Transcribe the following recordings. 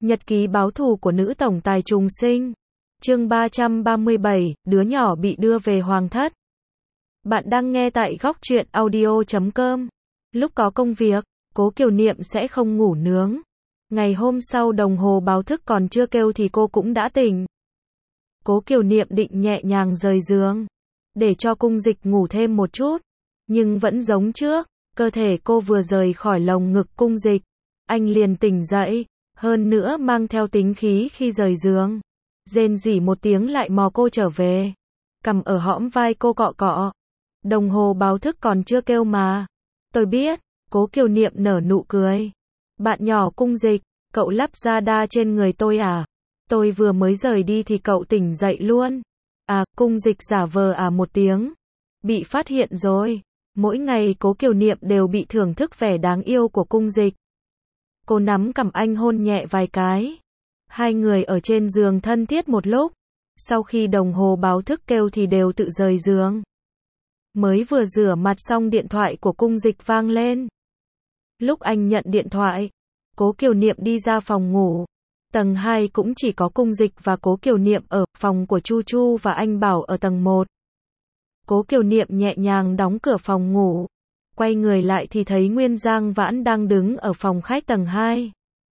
Nhật ký báo thù của nữ tổng tài trùng sinh. Chương 337, đứa nhỏ bị đưa về hoàng thất. Bạn đang nghe tại góc truyện audio.com. Lúc có công việc, Cố Kiều Niệm sẽ không ngủ nướng. Ngày hôm sau đồng hồ báo thức còn chưa kêu thì cô cũng đã tỉnh. Cố Kiều Niệm định nhẹ nhàng rời giường, để cho Cung Dịch ngủ thêm một chút. Nhưng vẫn giống trước, cơ thể cô vừa rời khỏi lồng ngực Cung Dịch, anh liền tỉnh dậy, hơn nữa mang theo tính khí khi rời giường. Rên rỉ một tiếng lại mò cô trở về, cầm ở hõm vai cô cọ cọ. Đồng hồ báo thức còn chưa kêu mà. Tôi biết, Cố Kiều Niệm nở nụ cười. Bạn nhỏ Cung Dịch, cậu lắp radar trên người tôi à? Tôi vừa mới rời đi thì cậu tỉnh dậy luôn. À, Cung Dịch giả vờ một tiếng. Bị phát hiện rồi. Mỗi ngày Cố Kiều Niệm đều bị thưởng thức vẻ đáng yêu của Cung Dịch. Cô nắm cằm anh hôn nhẹ vài cái. Hai người ở trên giường thân thiết một lúc. Sau khi đồng hồ báo thức kêu thì đều tự rời giường. Mới vừa rửa mặt xong điện thoại của Cung Dịch vang lên. Lúc anh nhận điện thoại, Cố Kiều Niệm đi ra phòng ngủ. Tầng 2 cũng chỉ có Cung Dịch và Cố Kiều Niệm ở, phòng của Chu Chu và anh Bảo ở tầng 1. Cố Kiều Niệm nhẹ nhàng đóng cửa phòng ngủ. Quay người lại thì thấy Nguyên Giang Vãn đang đứng ở phòng khách tầng 2.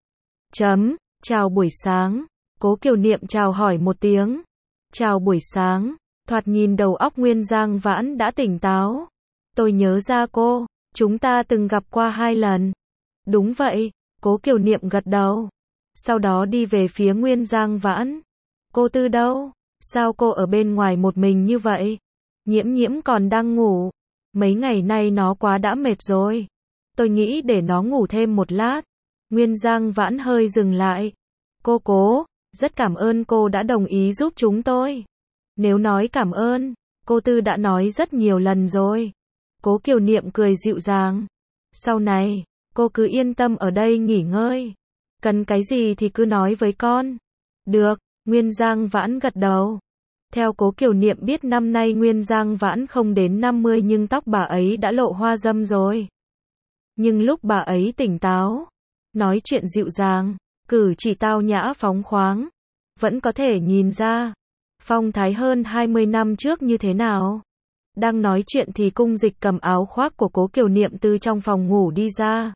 Chào buổi sáng. Cố Kiều Niệm chào hỏi một tiếng. Chào buổi sáng. Thoạt nhìn đầu óc Nguyên Giang Vãn đã tỉnh táo. Tôi nhớ ra cô, chúng ta từng gặp qua 2 lần. Đúng vậy, Cố Kiều Niệm gật đầu. Sau đó đi về phía Nguyên Giang Vãn. Cô Tư đâu? Sao cô ở bên ngoài một mình như vậy? Nhiễm Nhiễm còn đang ngủ. Mấy ngày nay nó quá đã mệt rồi. Tôi nghĩ để nó ngủ thêm một lát. Nguyên Giang Vãn hơi dừng lại. Cô Cố, rất cảm ơn cô đã đồng ý giúp chúng tôi. Nếu nói cảm ơn, cô Tư đã nói rất nhiều lần rồi. Cố Kiều Niệm cười dịu dàng. Sau này, cô cứ yên tâm ở đây nghỉ ngơi. Cần cái gì thì cứ nói với con. Được, Nguyên Giang Vãn gật đầu. Theo Cố Kiều Niệm biết năm nay Nguyên Giang Vãn không đến 50 nhưng tóc bà ấy đã lộ hoa râm rồi. Nhưng lúc bà ấy tỉnh táo, nói chuyện dịu dàng, cử chỉ tao nhã phóng khoáng, vẫn có thể nhìn ra phong thái hơn 20 năm trước như thế nào. Đang nói chuyện thì Cung Dịch cầm áo khoác của Cố Kiều Niệm từ trong phòng ngủ đi ra.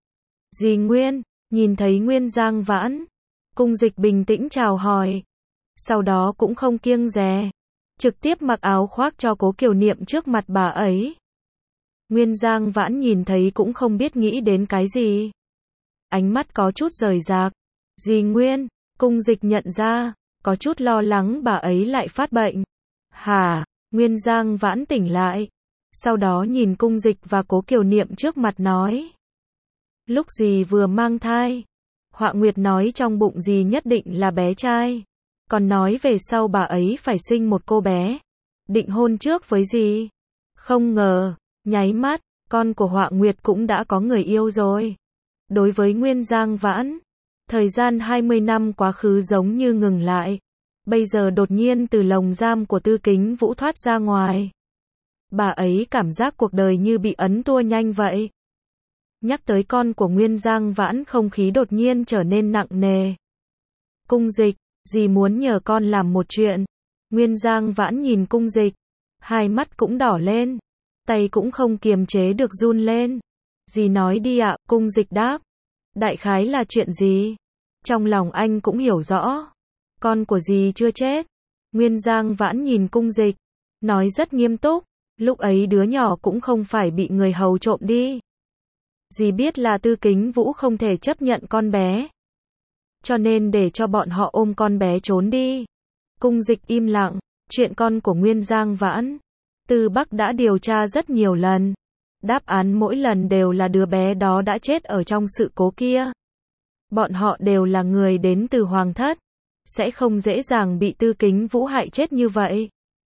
Dì Nguyên, nhìn thấy Nguyên Giang Vãn, Cung Dịch bình tĩnh chào hỏi. Sau đó cũng không kiêng dè, trực tiếp mặc áo khoác cho Cố Kiều Niệm trước mặt bà ấy. Nguyên Giang Vãn nhìn thấy cũng không biết nghĩ đến cái gì. Ánh mắt có chút rời rạc. Dì Nguyên, Cung Dịch nhận ra, có chút lo lắng bà ấy lại phát bệnh. Hả? Nguyên Giang Vãn tỉnh lại. Sau đó nhìn Cung Dịch và Cố Kiều Niệm trước mặt nói. Lúc dì vừa mang thai, Họa Nguyệt nói trong bụng dì nhất định là bé trai. Còn nói về sau bà ấy phải sinh một cô bé. Định hôn trước với dì. Không ngờ, nháy mắt, con của Họa Nguyệt cũng đã có người yêu rồi. Đối với Nguyên Giang Vãn, thời gian 20 năm quá khứ giống như ngừng lại. Bây giờ đột nhiên từ lồng giam của Tư Kính Vũ thoát ra ngoài. Bà ấy cảm giác cuộc đời như bị ấn tua nhanh vậy. Nhắc tới con của Nguyên Giang Vãn không khí đột nhiên trở nên nặng nề. Cung Dịch, dì muốn nhờ con làm một chuyện. Nguyên Giang Vãn nhìn Cung Dịch, hai mắt cũng đỏ lên, tay cũng không kiềm chế được run lên. Dì nói đi ạ, Cung Dịch đáp. Đại khái là chuyện gì? Trong lòng anh cũng hiểu rõ. Con của dì chưa chết. Nguyên Giang Vãn nhìn Cung Dịch, nói rất nghiêm túc. Lúc ấy đứa nhỏ cũng không phải bị người hầu trộm đi. Dì biết là Tư Kính Vũ không thể chấp nhận con bé, cho nên để cho bọn họ ôm con bé trốn đi. Cung Dịch im lặng. Chuyện con của Nguyên Giang Vãn, Tư Bắc đã điều tra rất nhiều lần. Đáp án mỗi lần đều là đứa bé đó đã chết ở trong sự cố kia. Bọn họ đều là người đến từ hoàng thất, sẽ không dễ dàng bị Tư Kính Vũ hại chết như vậy.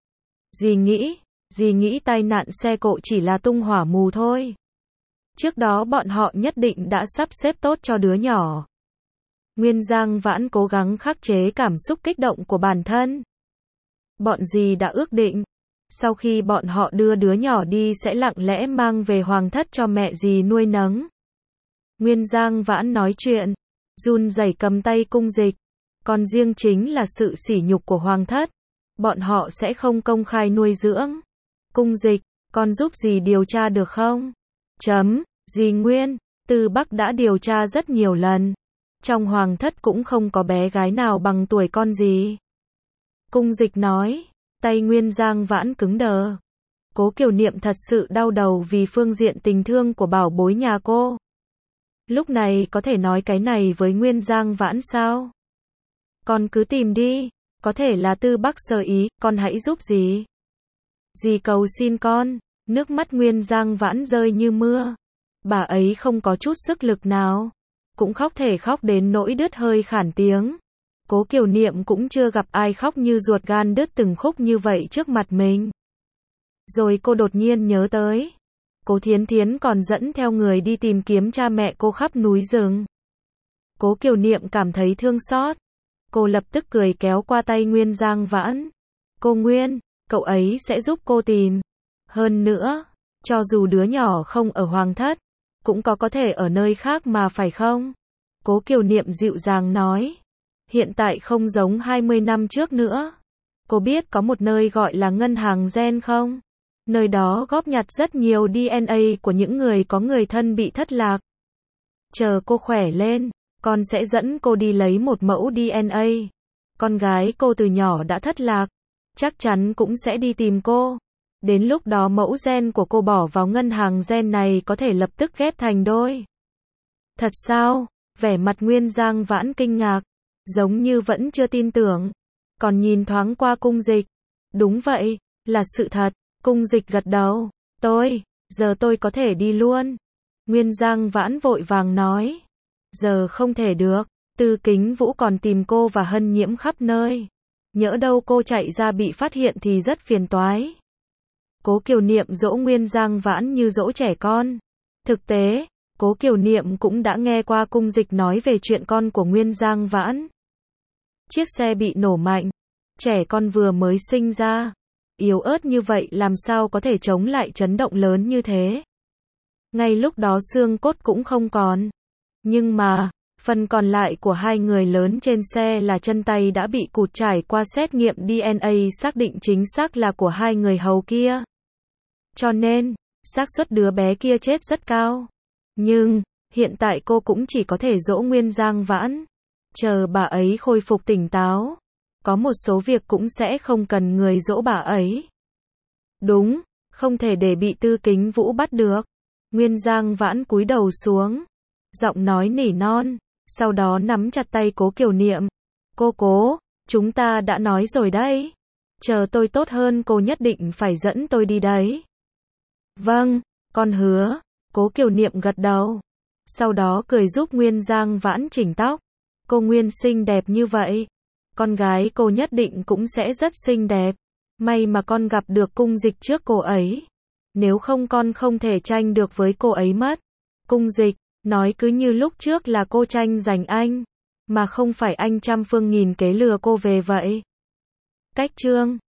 Dì nghĩ tai nạn xe cộ chỉ là tung hỏa mù thôi. Trước đó bọn họ nhất định đã sắp xếp tốt cho đứa nhỏ. Nguyên Giang Vãn cố gắng khắc chế cảm xúc kích động của bản thân. Bọn dì đã ước định, sau khi bọn họ đưa đứa nhỏ đi sẽ lặng lẽ mang về hoàng thất cho mẹ dì nuôi nấng. Nguyên Giang Vãn nói chuyện, run rẩy cầm tay Cung Dịch. Còn riêng chính là sự sỉ nhục của hoàng thất. Bọn họ sẽ không công khai nuôi dưỡng. Cung Dịch, con giúp dì điều tra được không? Dì Nguyên, Tư Bắc đã điều tra rất nhiều lần. Trong hoàng thất cũng không có bé gái nào bằng tuổi con dì. Cung Dịch nói, tay Nguyên Giang Vãn cứng đờ. Cố Kiều Niệm thật sự đau đầu vì phương diện tình thương của bảo bối nhà cô. Lúc này có thể nói cái này với Nguyên Giang Vãn sao? Con cứ tìm đi, có thể là Tư Bắc sơ ý, con hãy giúp dì. Dì cầu xin con, nước mắt Nguyên Giang Vãn rơi như mưa. Bà ấy không có chút sức lực nào, cũng khóc thể khóc đến nỗi đứt hơi khản tiếng. Cố Kiều Niệm cũng chưa gặp ai khóc như ruột gan đứt từng khúc như vậy trước mặt mình. Rồi cô đột nhiên nhớ tới, Cố Thiến Thiến còn dẫn theo người đi tìm kiếm cha mẹ cô khắp núi rừng. Cố Kiều Niệm cảm thấy thương xót. Cô lập tức cười kéo qua tay Nguyên Giang Vãn. Cô Nguyên, cậu ấy sẽ giúp cô tìm. Hơn nữa, cho dù đứa nhỏ không ở hoàng thất, cũng có thể ở nơi khác mà phải không? Cố Kiều Niệm dịu dàng nói. Hiện tại không giống 20 năm trước nữa. Cô biết có một nơi gọi là ngân hàng gen không? Nơi đó góp nhặt rất nhiều DNA của những người có người thân bị thất lạc. Chờ cô khỏe lên, con sẽ dẫn cô đi lấy một mẫu DNA. Con gái cô từ nhỏ đã thất lạc, chắc chắn cũng sẽ đi tìm cô. Đến lúc đó mẫu gen của cô bỏ vào ngân hàng gen này có thể lập tức ghép thành đôi. Thật sao? Vẻ mặt Nguyên Giang Vãn kinh ngạc, giống như vẫn chưa tin tưởng. Còn nhìn thoáng qua Cung Dịch. Đúng vậy, là sự thật. Cung Dịch gật đầu. Giờ tôi có thể đi luôn. Nguyên Giang Vãn vội vàng nói. Giờ không thể được, Tư Kính Vũ còn tìm cô và Hân Nhiễm khắp nơi. Nhỡ đâu cô chạy ra bị phát hiện thì rất phiền toái. Cố Kiều Niệm dỗ Nguyên Giang Vãn như dỗ trẻ con. Thực tế, Cố Kiều Niệm cũng đã nghe qua Cung Dịch nói về chuyện con của Nguyên Giang Vãn. Chiếc xe bị nổ mạnh, trẻ con vừa mới sinh ra, yếu ớt như vậy làm sao có thể chống lại chấn động lớn như thế. Ngay lúc đó xương cốt cũng không còn. Nhưng mà, phần còn lại của hai người lớn trên xe là chân tay đã bị cụt, trải qua xét nghiệm DNA xác định chính xác là của hai người hầu kia. Cho nên, xác suất đứa bé kia chết rất cao. Nhưng, hiện tại cô cũng chỉ có thể dỗ Nguyên Giang Vãn. Chờ bà ấy khôi phục tỉnh táo. Có một số việc cũng sẽ không cần người dỗ bà ấy. Đúng, không thể để bị Tư Kính Vũ bắt được. Nguyên Giang Vãn cúi đầu xuống, giọng nói nỉ non, sau đó nắm chặt tay Cố Kiều Niệm. Cố, chúng ta đã nói rồi đấy. Chờ tôi tốt hơn cô nhất định phải dẫn tôi đi đấy. Vâng, con hứa. Cố Kiều Niệm gật đầu. Sau đó cười giúp Nguyên Giang Vãn chỉnh tóc. Cô Nguyên xinh đẹp như vậy, con gái cô nhất định cũng sẽ rất xinh đẹp. May mà con gặp được Cung Dịch trước cô ấy. Nếu không con không thể tranh được với cô ấy mất. Cung Dịch nói cứ như lúc trước là cô tranh giành anh, mà không phải anh trăm phương nghìn kế lừa cô về vậy. Cách chương